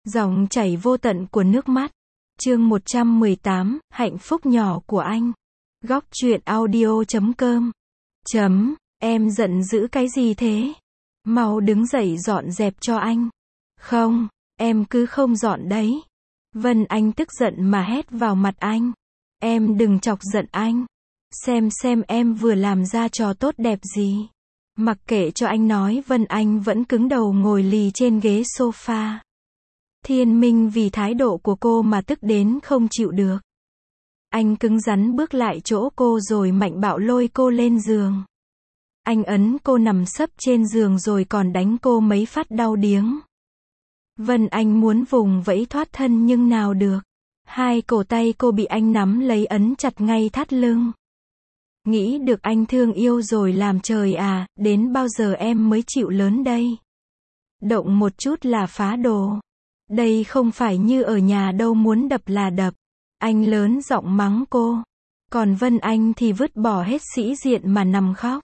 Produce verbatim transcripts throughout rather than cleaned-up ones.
Dòng chảy vô tận của nước mắt. Chương một trăm mười tám, hạnh phúc nhỏ của anh. Góc truyện audio chấm com. Chấm, em giận dữ cái gì thế? Mau đứng dậy dọn dẹp cho anh. Không, em cứ không dọn đấy. Vân Anh tức giận mà hét vào mặt anh. Em đừng chọc giận anh. Xem xem em vừa làm ra trò tốt đẹp gì. Mặc kệ cho anh nói, Vân Anh vẫn cứng đầu ngồi lì trên ghế sofa. Thiên Minh vì thái độ của cô mà tức đến không chịu được. Anh cứng rắn bước lại chỗ cô rồi mạnh bạo lôi cô lên giường. Anh ấn cô nằm sấp trên giường rồi còn đánh cô mấy phát đau điếng. Vân Anh muốn vùng vẫy thoát thân nhưng nào được. Hai cổ tay cô bị anh nắm lấy ấn chặt ngay thắt lưng. Nghĩ được anh thương yêu rồi làm trời à, đến bao giờ em mới chịu lớn đây? Động một chút là phá đồ. Đây không phải như ở nhà đâu, muốn đập là đập. Anh lớn giọng mắng cô. Còn Vân Anh thì vứt bỏ hết sĩ diện mà nằm khóc.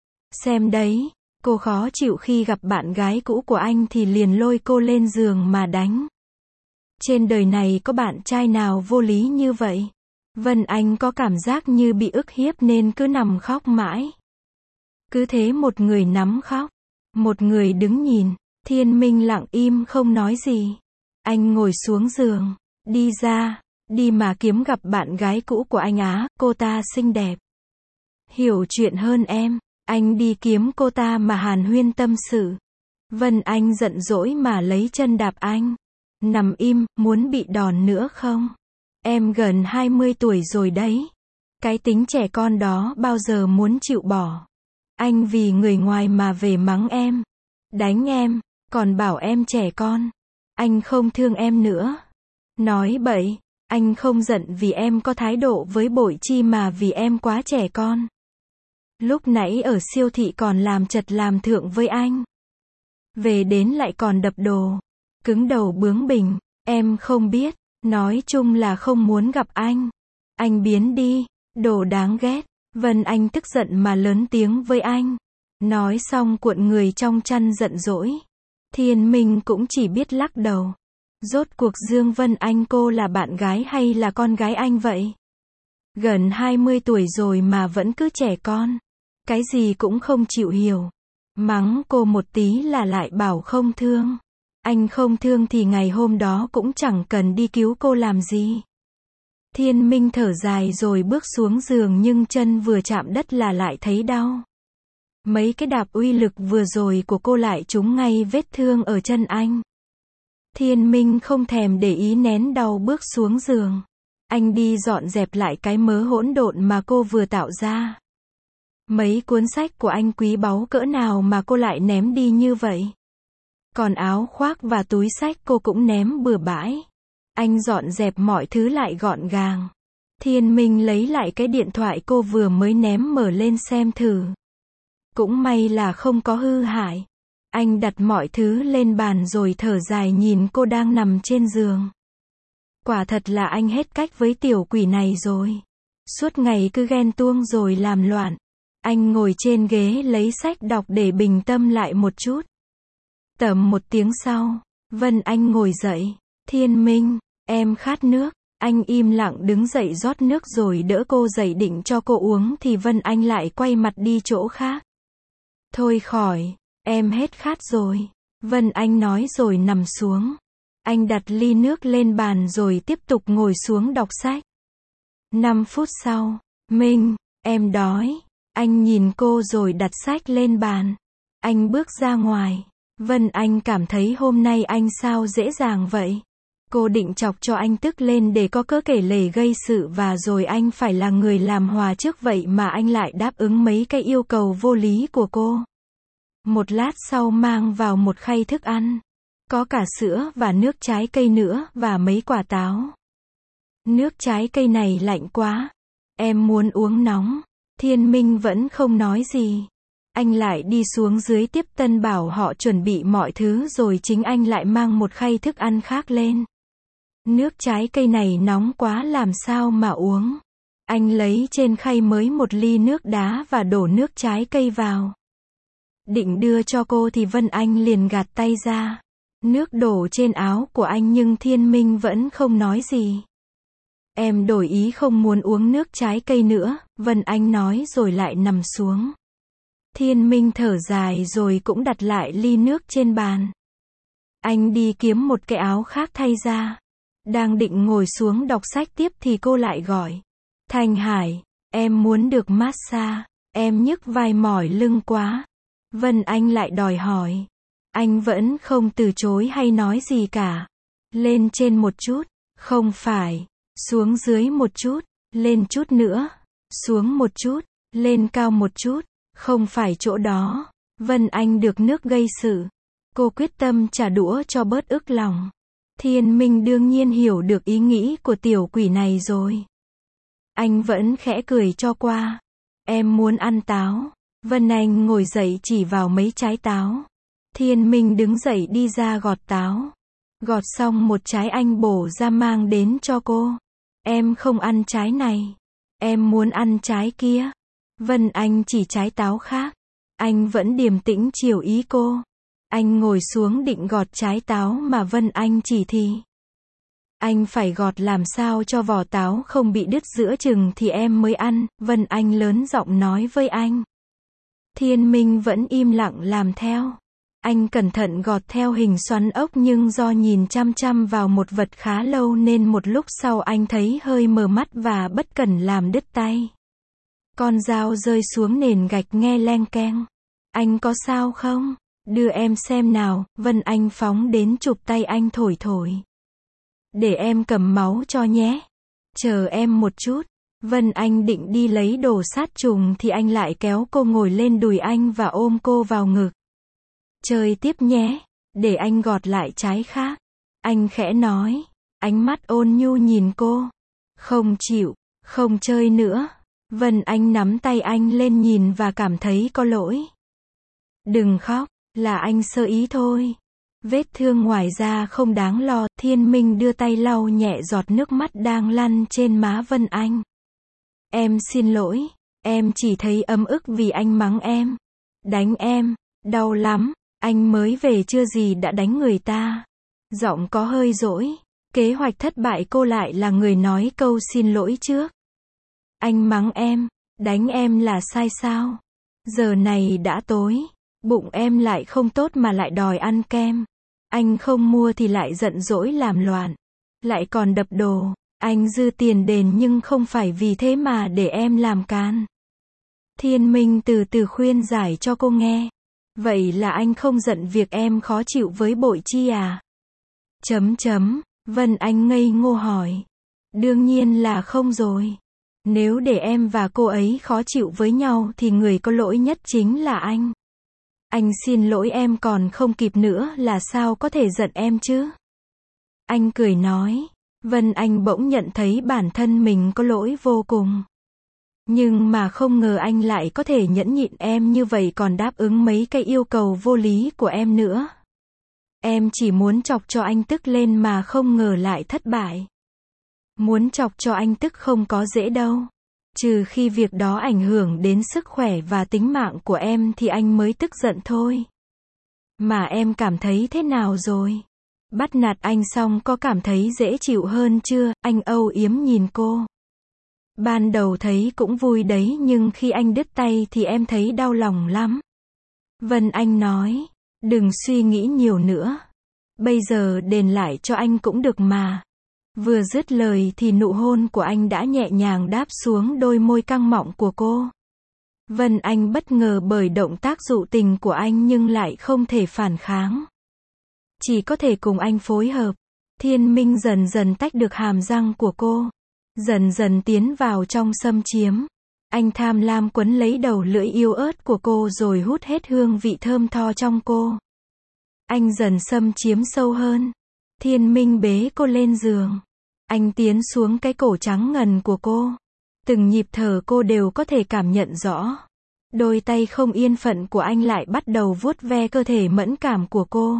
Xem đấy, cô khó chịu khi gặp bạn gái cũ của anh thì liền lôi cô lên giường mà đánh. Trên đời này có bạn trai nào vô lý như vậy? Vân Anh có cảm giác như bị ức hiếp nên cứ nằm khóc mãi. Cứ thế một người nắm khóc, một người đứng nhìn. Thiên Minh lặng im không nói gì. Anh ngồi xuống giường, đi ra, đi mà kiếm gặp bạn gái cũ của anh á, cô ta xinh đẹp. Hiểu chuyện hơn em, anh đi kiếm cô ta mà hàn huyên tâm sự. Vân Anh giận dỗi mà lấy chân đạp anh. Nằm im, muốn bị đòn nữa không? Em gần hai mươi tuổi rồi đấy. Cái tính trẻ con đó bao giờ muốn chịu bỏ. Anh vì người ngoài mà về mắng em, đánh em, còn bảo em trẻ con. Anh không thương em nữa. Nói bậy, anh không giận vì em có thái độ với Bội Chi mà vì em quá trẻ con. Lúc nãy ở siêu thị còn làm chật làm thượng với anh. Về đến lại còn đập đồ. Cứng đầu bướng bỉnh, em không biết. Nói chung là không muốn gặp anh. Anh biến đi, đồ đáng ghét. Vân Anh tức giận mà lớn tiếng với anh. Nói xong cuộn người trong chăn giận dỗi. Thiên Minh cũng chỉ biết lắc đầu. Rốt cuộc Dương Vân Anh cô là bạn gái hay là con gái anh vậy? Gần hai mươi tuổi rồi mà vẫn cứ trẻ con. Cái gì cũng không chịu hiểu. Mắng cô một tí là lại bảo không thương. Anh không thương thì ngày hôm đó cũng chẳng cần đi cứu cô làm gì. Thiên Minh thở dài rồi bước xuống giường nhưng chân vừa chạm đất là lại thấy đau. Mấy cái đạp uy lực vừa rồi của cô lại trúng ngay vết thương ở chân anh. Thiên Minh không thèm để ý nén đau bước xuống giường. Anh đi dọn dẹp lại cái mớ hỗn độn mà cô vừa tạo ra. Mấy cuốn sách của anh quý báu cỡ nào mà cô lại ném đi như vậy? Còn áo khoác và túi sách cô cũng ném bừa bãi. Anh dọn dẹp mọi thứ lại gọn gàng. Thiên Minh lấy lại cái điện thoại cô vừa mới ném mở lên xem thử. Cũng may là không có hư hại. Anh đặt mọi thứ lên bàn rồi thở dài nhìn cô đang nằm trên giường. Quả thật là anh hết cách với tiểu quỷ này rồi. Suốt ngày cứ ghen tuông rồi làm loạn. Anh ngồi trên ghế lấy sách đọc để bình tâm lại một chút. Tầm một tiếng sau, Vân Anh ngồi dậy. Thiên Minh, em khát nước. Anh im lặng đứng dậy rót nước rồi đỡ cô dậy định cho cô uống thì Vân Anh lại quay mặt đi chỗ khác. Thôi khỏi, em hết khát rồi. Vân Anh nói rồi nằm xuống. Anh đặt ly nước lên bàn rồi tiếp tục ngồi xuống đọc sách. Năm phút sau, Minh, em đói. Anh nhìn cô rồi đặt sách lên bàn. Anh bước ra ngoài. Vân Anh cảm thấy hôm nay anh sao dễ dàng vậy. Cô định chọc cho anh tức lên để có cớ kể lể gây sự và rồi anh phải là người làm hòa trước vậy mà anh lại đáp ứng mấy cái yêu cầu vô lý của cô. Một lát sau mang vào một khay thức ăn. Có cả sữa và nước trái cây nữa và mấy quả táo. Nước trái cây này lạnh quá. Em muốn uống nóng. Thiên Minh vẫn không nói gì. Anh lại đi xuống dưới tiếp tân bảo họ chuẩn bị mọi thứ rồi chính anh lại mang một khay thức ăn khác lên. Nước trái cây này nóng quá làm sao mà uống. Anh lấy trên khay mới một ly nước đá và đổ nước trái cây vào. Định đưa cho cô thì Vân Anh liền gạt tay ra. Nước đổ trên áo của anh nhưng Thiên Minh vẫn không nói gì. Em đổi ý không muốn uống nước trái cây nữa, Vân Anh nói rồi lại nằm xuống. Thiên Minh thở dài rồi cũng đặt lại ly nước trên bàn. Anh đi kiếm một cái áo khác thay ra. Đang định ngồi xuống đọc sách tiếp thì cô lại gọi. Thanh Hải, em muốn được massage, em nhức vai mỏi lưng quá. Vân Anh lại đòi hỏi. Anh vẫn không từ chối hay nói gì cả. Lên trên một chút, không phải, xuống dưới một chút, lên chút nữa, xuống một chút, lên cao một chút, không phải chỗ đó. Vân Anh được nước gây sự. Cô quyết tâm trả đũa cho bớt ức lòng. Thiên Minh đương nhiên hiểu được ý nghĩ của tiểu quỷ này rồi. Anh vẫn khẽ cười cho qua. Em muốn ăn táo. Vân Anh ngồi dậy chỉ vào mấy trái táo. Thiên Minh đứng dậy đi ra gọt táo. Gọt xong một trái anh bổ ra mang đến cho cô. Em không ăn trái này. Em muốn ăn trái kia. Vân Anh chỉ trái táo khác. Anh vẫn điềm tĩnh chiều ý cô. Anh ngồi xuống định gọt trái táo mà Vân Anh chỉ thì. Anh phải gọt làm sao cho vỏ táo không bị đứt giữa chừng thì em mới ăn, Vân Anh lớn giọng nói với anh. Thiên Minh vẫn im lặng làm theo. Anh cẩn thận gọt theo hình xoắn ốc nhưng do nhìn chăm chăm vào một vật khá lâu nên một lúc sau anh thấy hơi mờ mắt và bất cẩn làm đứt tay. Con dao rơi xuống nền gạch nghe leng keng. Anh có sao không? Đưa em xem nào, Vân Anh phóng đến chụp tay anh thổi thổi. Để em cầm máu cho nhé. Chờ em một chút. Vân Anh định đi lấy đồ sát trùng thì anh lại kéo cô ngồi lên đùi anh và ôm cô vào ngực. Chơi tiếp nhé. Để anh gọt lại trái khác. Anh khẽ nói. Ánh mắt ôn nhu nhìn cô. Không chịu, không chơi nữa. Vân Anh nắm tay anh lên nhìn và cảm thấy có lỗi. Đừng khóc. Là anh sơ ý thôi. Vết thương ngoài da không đáng lo. Thiên Minh đưa tay lau nhẹ giọt nước mắt đang lăn trên má Vân Anh. Em xin lỗi. Em chỉ thấy ấm ức vì anh mắng em. Đánh em. Đau lắm. Anh mới về chưa gì đã đánh người ta. Giọng có hơi dỗi. Kế hoạch thất bại cô lại là người nói câu xin lỗi trước. Anh mắng em. Đánh em là sai sao? Giờ này đã tối. Bụng em lại không tốt mà lại đòi ăn kem. Anh không mua thì lại giận dỗi làm loạn. Lại còn đập đồ. Anh dư tiền đền nhưng không phải vì thế mà để em làm can. Thiên Minh từ từ khuyên giải cho cô nghe. Vậy là anh không giận việc em khó chịu với Bội Chi à? Chấm chấm. Vân Anh ngây ngô hỏi. Đương nhiên là không rồi. Nếu để em và cô ấy khó chịu với nhau thì người có lỗi nhất chính là anh. Anh xin lỗi em còn không kịp nữa là sao có thể giận em chứ? Anh cười nói. Vân Anh bỗng nhận thấy bản thân mình có lỗi vô cùng. Nhưng mà không ngờ anh lại có thể nhẫn nhịn em như vậy còn đáp ứng mấy cái yêu cầu vô lý của em nữa. Em chỉ muốn chọc cho anh tức lên mà không ngờ lại thất bại. Muốn chọc cho anh tức không có dễ đâu. Trừ khi việc đó ảnh hưởng đến sức khỏe và tính mạng của em thì anh mới tức giận thôi. Mà em cảm thấy thế nào rồi? Bắt nạt anh xong có cảm thấy dễ chịu hơn chưa? Anh âu yếm nhìn cô. Ban đầu thấy cũng vui đấy nhưng khi anh đứt tay thì em thấy đau lòng lắm. Vân Anh nói. Đừng suy nghĩ nhiều nữa. Bây giờ đền lại cho anh cũng được mà. Vừa dứt lời thì nụ hôn của anh đã nhẹ nhàng đáp xuống đôi môi căng mọng của cô. Vân Anh bất ngờ bởi động tác dụ tình của anh nhưng lại không thể phản kháng. Chỉ có thể cùng anh phối hợp. Thiên Minh dần dần tách được hàm răng của cô. Dần dần tiến vào trong xâm chiếm. Anh tham lam quấn lấy đầu lưỡi yếu ớt của cô rồi hút hết hương vị thơm tho trong cô. Anh dần xâm chiếm sâu hơn. Thiên Minh bế cô lên giường. Anh tiến xuống cái cổ trắng ngần của cô. Từng nhịp thở cô đều có thể cảm nhận rõ. Đôi tay không yên phận của anh lại bắt đầu vuốt ve cơ thể mẫn cảm của cô.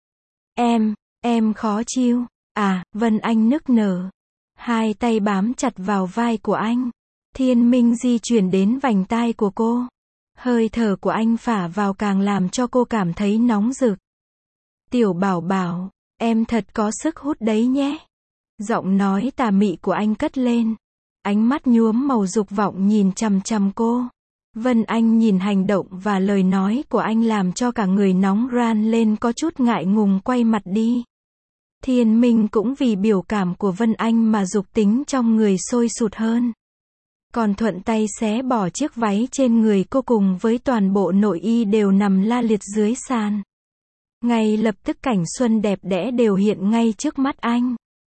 Em, em khó chịu. À, Vân Anh nức nở. Hai tay bám chặt vào vai của anh. Thiên Minh di chuyển đến vành tai của cô. Hơi thở của anh phả vào càng làm cho cô cảm thấy nóng rực. Tiểu bảo bảo, em thật có sức hút đấy nhé. Giọng nói tà mị của anh cất lên. Ánh mắt nhuốm màu dục vọng nhìn chằm chằm cô. Vân Anh nhìn hành động và lời nói của anh làm cho cả người nóng ran lên, có chút ngại ngùng quay mặt đi. Thiên Minh cũng vì biểu cảm của Vân Anh mà dục tính trong người sôi sụt hơn. Còn thuận tay xé bỏ chiếc váy trên người cô cùng với toàn bộ nội y đều nằm la liệt dưới sàn. Ngay lập tức cảnh xuân đẹp đẽ đều hiện ngay trước mắt anh.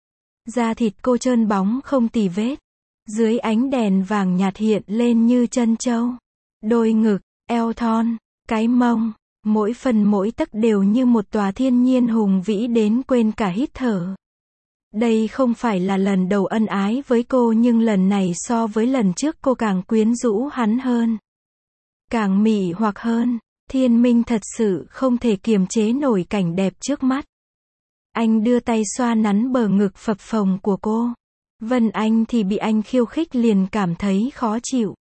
Da thịt cô trơn bóng không tì vết. Dưới ánh đèn vàng nhạt hiện lên như trân châu. Đôi ngực, eo thon, cái mông, mỗi phần mỗi tấc đều như một tòa thiên nhiên hùng vĩ đến quên cả hít thở. Đây không phải là lần đầu ân ái với cô, nhưng lần này so với lần trước cô càng quyến rũ hắn hơn. Càng mị hoặc hơn. Thiên Minh thật sự không thể kiềm chế nổi cảnh đẹp trước mắt. Anh đưa tay xoa nắn bờ ngực phập phồng của cô. Vân Anh thì bị anh khiêu khích liền cảm thấy khó chịu.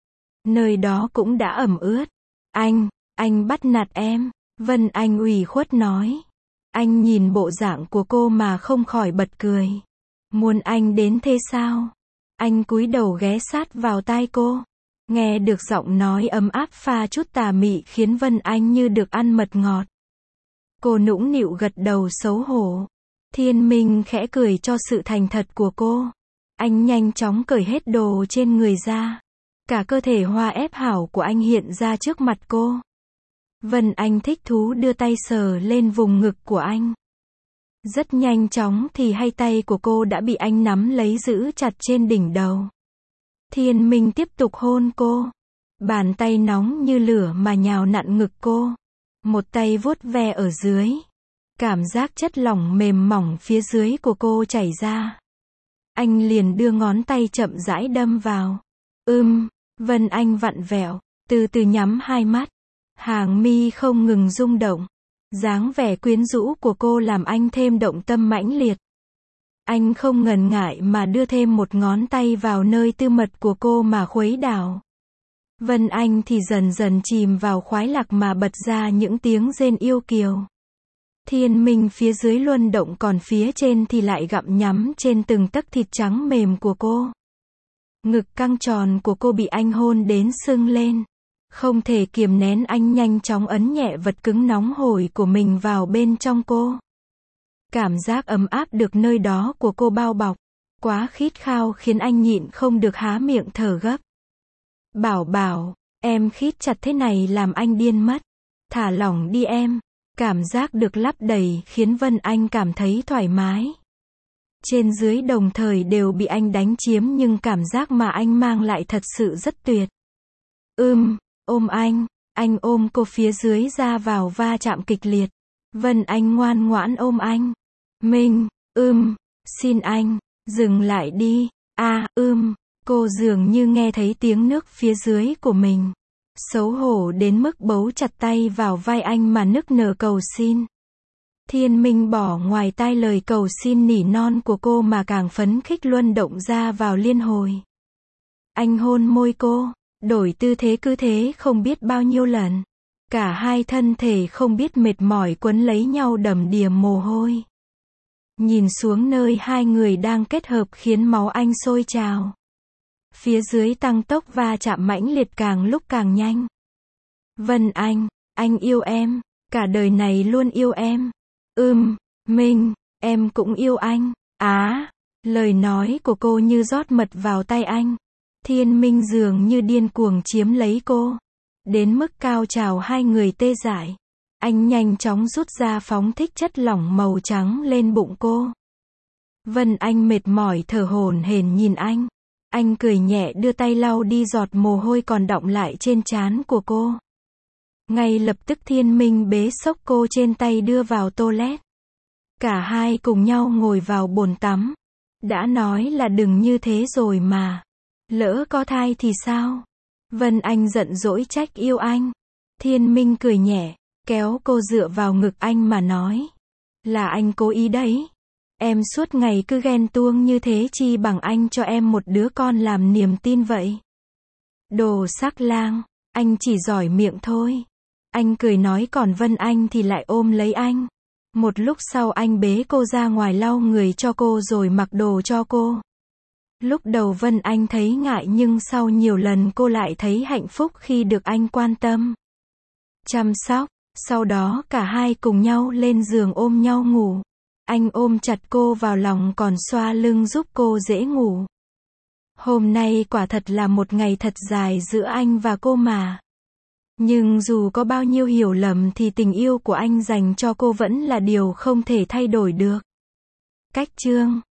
Nơi đó cũng đã ẩm ướt. Anh, anh bắt nạt em. Vân Anh ủy khuất nói. Anh nhìn bộ dạng của cô mà không khỏi bật cười. Muốn anh đến thế sao? Anh cúi đầu ghé sát vào tai cô. Nghe được giọng nói ấm áp pha chút tà mị khiến Vân Anh như được ăn mật ngọt. Cô nũng nịu gật đầu xấu hổ. Thiên Minh khẽ cười cho sự thành thật của cô. Anh nhanh chóng cởi hết đồ trên người ra. Cả cơ thể hoa ép hảo của anh hiện ra trước mặt cô. Vân Anh thích thú đưa tay sờ lên vùng ngực của anh. Rất nhanh chóng thì hai tay của cô đã bị anh nắm lấy giữ chặt trên đỉnh đầu. Thiên Minh tiếp tục hôn cô. Bàn tay nóng như lửa mà nhào nặn ngực cô. Một tay vuốt ve ở dưới. Cảm giác chất lỏng mềm mỏng phía dưới của cô chảy ra. Anh liền đưa ngón tay chậm rãi đâm vào. Ưm, Vân Anh vặn vẹo, từ từ nhắm hai mắt. Hàng mi không ngừng rung động. Dáng vẻ quyến rũ của cô làm anh thêm động tâm mãnh liệt. Anh không ngần ngại mà đưa thêm một ngón tay vào nơi tư mật của cô mà khuấy đảo. Vân Anh thì dần dần chìm vào khoái lạc mà bật ra những tiếng rên yêu kiều. Thiên Minh phía dưới luân động, còn phía trên thì lại gặm nhắm trên từng tấc thịt trắng mềm của cô. Ngực căng tròn của cô bị anh hôn đến sưng lên. Không thể kiềm nén, anh nhanh chóng ấn nhẹ vật cứng nóng hổi của mình vào bên trong cô. Cảm giác ấm áp được nơi đó của cô bao bọc, quá khít khao khiến anh nhịn không được há miệng thở gấp. Bảo bảo, em khít chặt thế này làm anh điên mất. Thả lỏng đi em. Cảm giác được lấp đầy khiến Vân Anh cảm thấy thoải mái. Trên dưới đồng thời đều bị anh đánh chiếm, nhưng cảm giác mà anh mang lại thật sự rất tuyệt. Ưm, ôm anh. Anh ôm cô phía dưới ra vào va chạm kịch liệt. Vân Anh ngoan ngoãn ôm anh. Minh, ưm, xin anh, dừng lại đi. À, ưm, cô dường như nghe thấy tiếng nước phía dưới của mình. Xấu hổ đến mức bấu chặt tay vào vai anh mà nức nở cầu xin. Thiên Minh bỏ ngoài tai lời cầu xin nỉ non của cô mà càng phấn khích luân động ra vào liên hồi. Anh hôn môi cô, đổi tư thế cứ thế không biết bao nhiêu lần. Cả hai thân thể không biết mệt mỏi quấn lấy nhau đầm đìa mồ hôi. Nhìn xuống nơi hai người đang kết hợp khiến máu anh sôi trào. Phía dưới tăng tốc va chạm mãnh liệt càng lúc càng nhanh. Vân Anh, anh yêu em, cả đời này luôn yêu em. Ưm, Minh, em cũng yêu anh. Á, lời nói của cô như rót mật vào tay anh. Thiên Minh dường như điên cuồng chiếm lấy cô. Đến mức cao trào hai người tê dại. Anh nhanh chóng rút ra phóng thích chất lỏng màu trắng lên bụng cô. Vân Anh mệt mỏi thở hổn hển nhìn anh. Anh cười nhẹ đưa tay lau đi giọt mồ hôi còn đọng lại trên trán của cô. Ngay lập tức Thiên Minh bế xốc cô trên tay đưa vào toilet. Cả hai cùng nhau ngồi vào bồn tắm. Đã nói là đừng như thế rồi mà. Lỡ có thai thì sao? Vân Anh giận dỗi trách yêu anh. Thiên Minh cười nhẹ, kéo cô dựa vào ngực anh mà nói. Là anh cố ý đấy. Em suốt ngày cứ ghen tuông như thế, chi bằng anh cho em một đứa con làm niềm tin vậy. Đồ sắc lang, anh chỉ giỏi miệng thôi. Anh cười nói, còn Vân Anh thì lại ôm lấy anh. Một lúc sau anh bế cô ra ngoài lau người cho cô rồi mặc đồ cho cô. Lúc đầu Vân Anh thấy ngại nhưng sau nhiều lần cô lại thấy hạnh phúc khi được anh quan tâm, chăm sóc. Sau đó cả hai cùng nhau lên giường ôm nhau ngủ. Anh ôm chặt cô vào lòng còn xoa lưng giúp cô dễ ngủ. Hôm nay quả thật là một ngày thật dài giữa anh và cô mà. Nhưng dù có bao nhiêu hiểu lầm thì tình yêu của anh dành cho cô vẫn là điều không thể thay đổi được. Cách chương